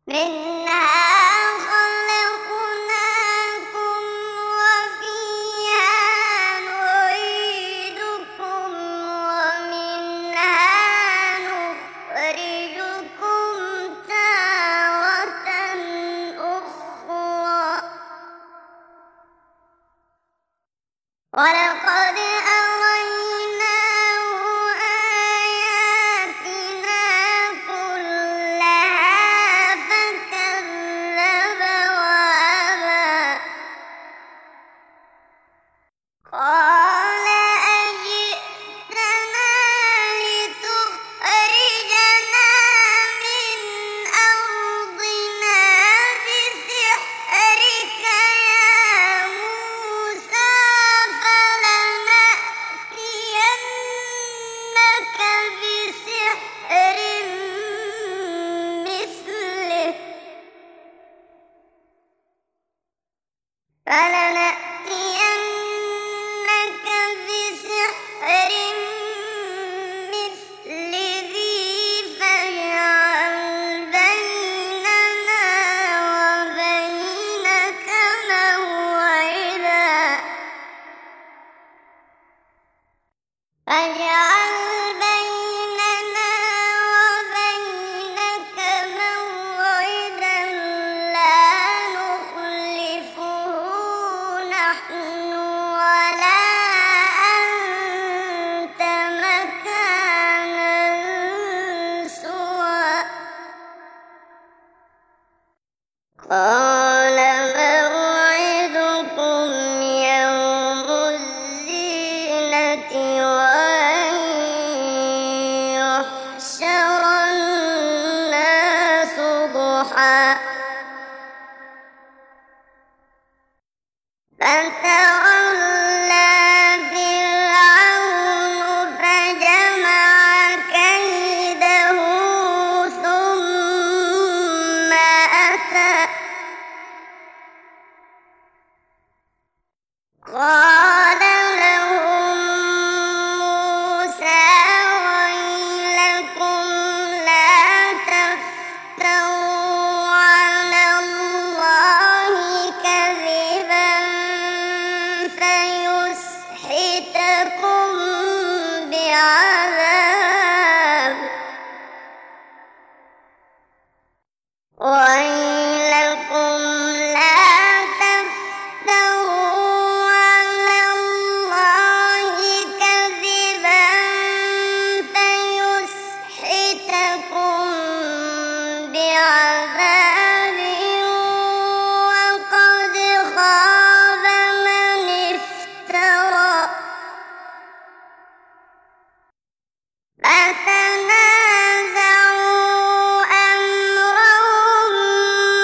منها خلقناكم وفيها نعيدكم ومنها نخرجكم تارة أخرى ولقد أريناه آياتنا كلها فكذب وأبى قال أجئتنا لتخرجنا من أرضنا بسحرك يا موسى فلنأتينك بسحر مثله فاجعل بيننا وبينك موعدا لا نخلفه نحن ولا أنت مكانا سوى قال موعدكم يوم الزينة وأن يحشر الناس ضحى فتولى فرعون فجمع كيده ثم أتى قال لهم موسى ويلكم لا تفتروا على الله كذبا فيسحتكم بعذاب ويلكم لا تفتروا على الله كذبا فيسحتكم بعذاب وقد خاب من افترى فتنازعوا أمرهم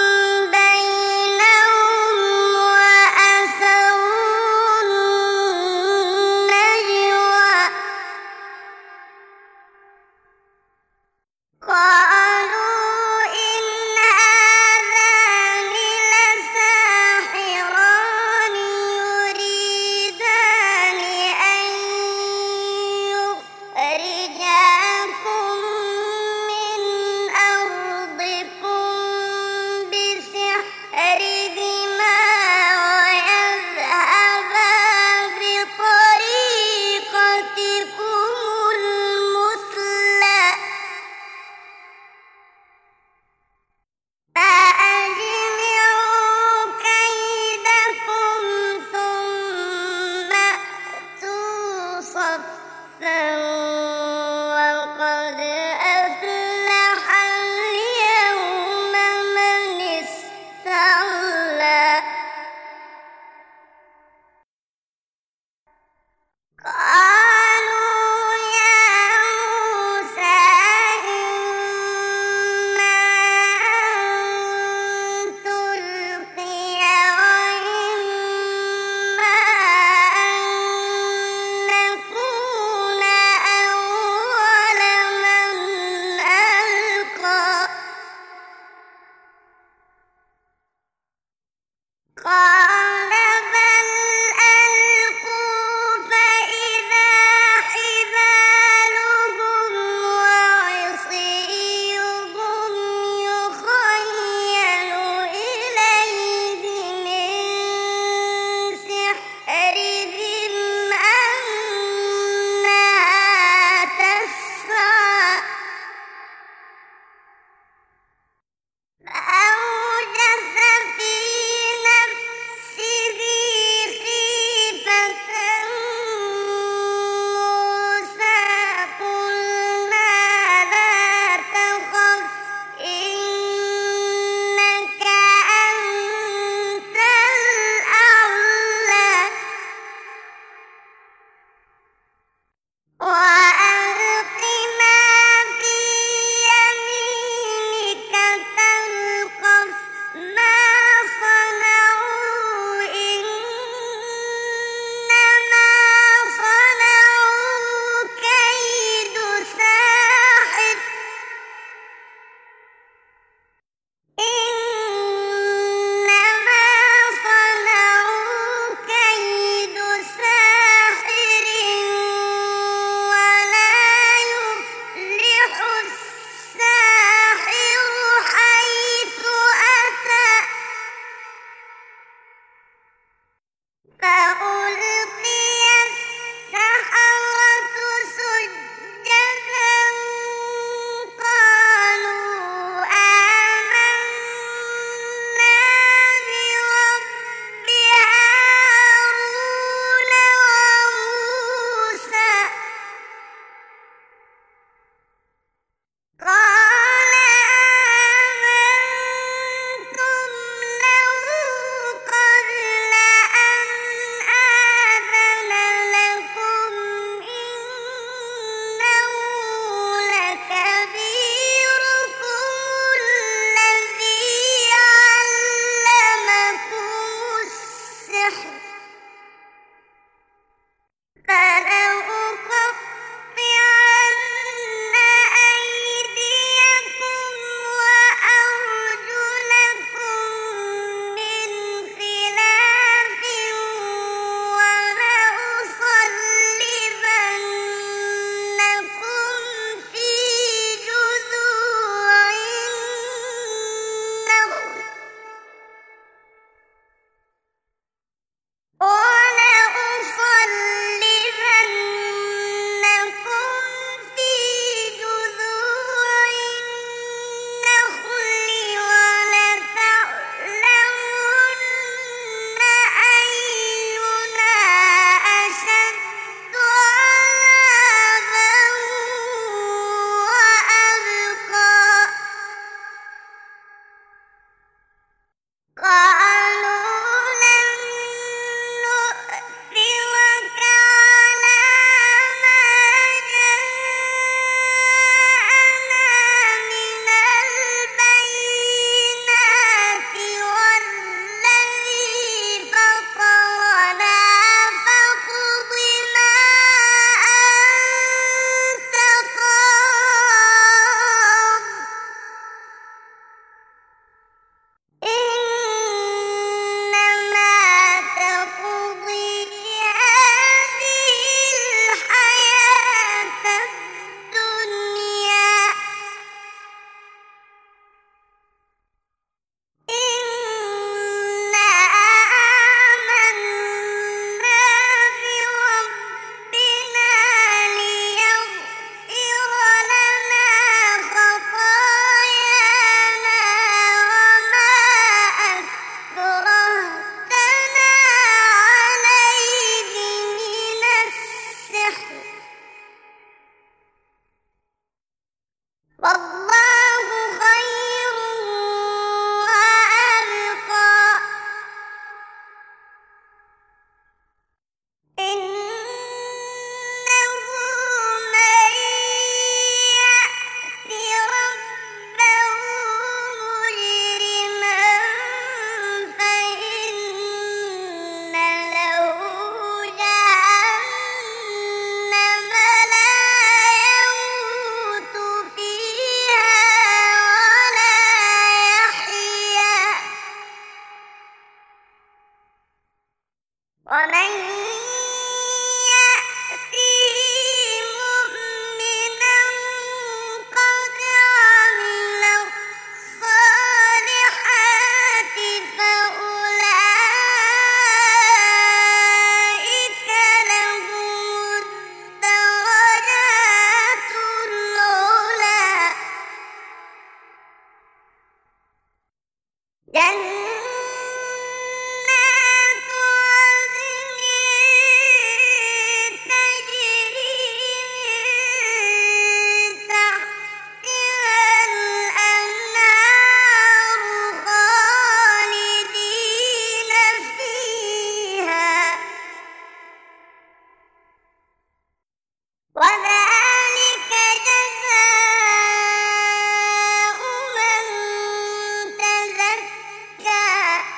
ومن يأته مؤمنا قد عمل الصالحات فأولئك لهم الدرجات العلى جنات عدن تجري من تحتها الأنهار خالدين فيها وذلك جزاء من تزكى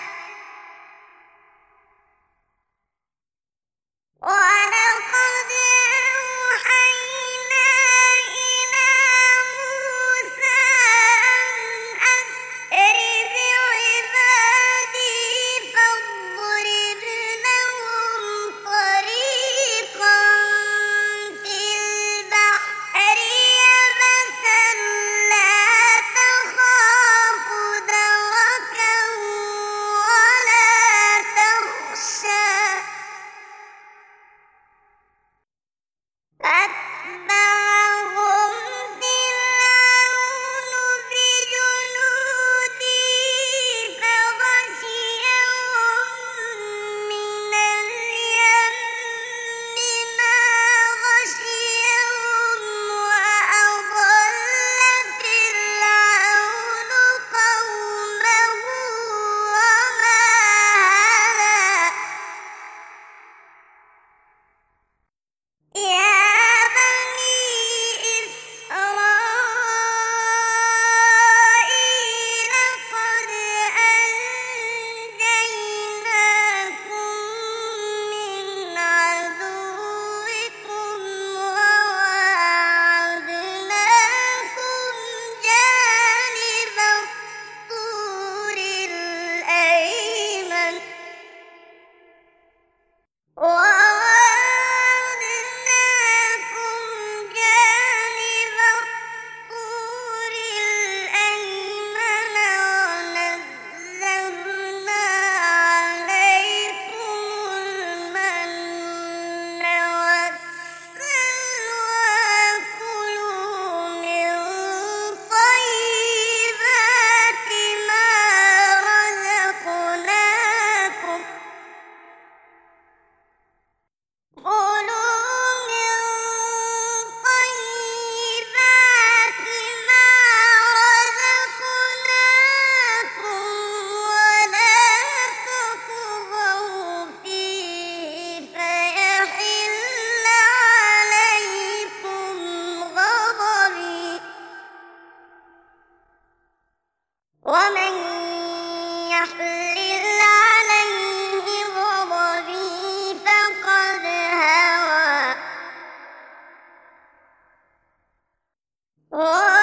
ولقد أوحينا إلى موسى أن أسر بعبادي فاضرب لهم طريقا في البحر يبسا لا تخاف دركا ولا تخشى فأتبعهم فرعون بجنوده فغشيهم من اليم ما غشيهم وأضل فرعون قومه وما هدى يا بني إسرائيل قد أنجيناكم من عدوكم وواعدناكم جانب الطور الأيمن ونزلنا عليكم المن والسلوى كلوا من طيبات ما رزقناكم ولا تطغوا فيه فيحل عليكم غضبي ومن يحلل عليه غضبي فقد هوى